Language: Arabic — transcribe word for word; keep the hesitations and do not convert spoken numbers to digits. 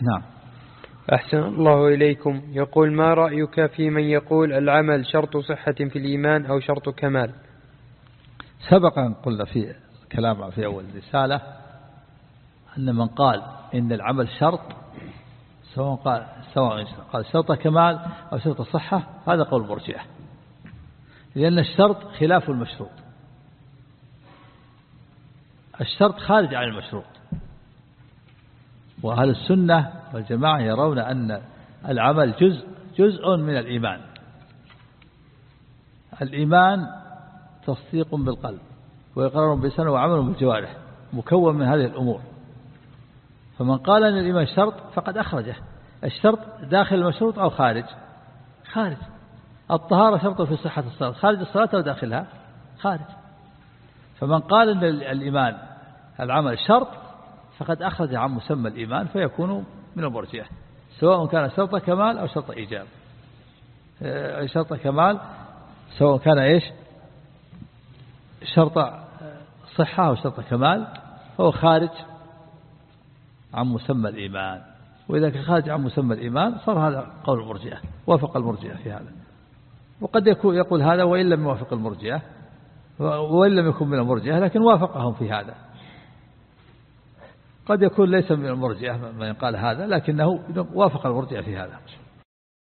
نعم. أحسن الله إليكم. يقول: ما رأيك في من يقول العمل شرط صحة في الإيمان أو شرط كمال؟ سبق أن قلنا في كلام في أول رسالة أن من قال إن العمل شرط، سواء قال سواء قال شرط كمال أو شرط صحة، هذا قول مرجئة، لأن الشرط خلاف المشروط، الشرط خارج عن المشروط. وأهل السنة والجماعة يرون أن العمل جزء جزء من الإيمان. الإيمان تصديق بالقلب وإقرار باللسان وعمل بالجوارح، مكون من هذه الأمور. فمن قال أن الإيمان شرط فقد أخرجه. الشرط داخل المشروط أو خارج؟ خارج. الطهارة شرط في صحة الصلاة، خارج الصلاة أو داخلها؟ خارج. فمن قال أن الإيمان العمل شرط فقد أخرج عن مسمى الإيمان، فيكون من المرجئة، سواء كان شرط كمال أو شرط إيجاب. شرط كمال سواء كان إيش شرط صحة أو شرط كمال، فهو خارج عن مسمى الإيمان. وإذا كان خارج عن مسمى الإيمان صار هذا قول المرجئة، وافق المرجئة في هذا. وقد يكون يقول هذا وإن لم يوافق المرجئة، وإن لم يكن من المرجئة لكن وافقهم في هذا. قد يكون ليس من المرجئة من قال هذا، لكنه وافق المرجئة في هذا.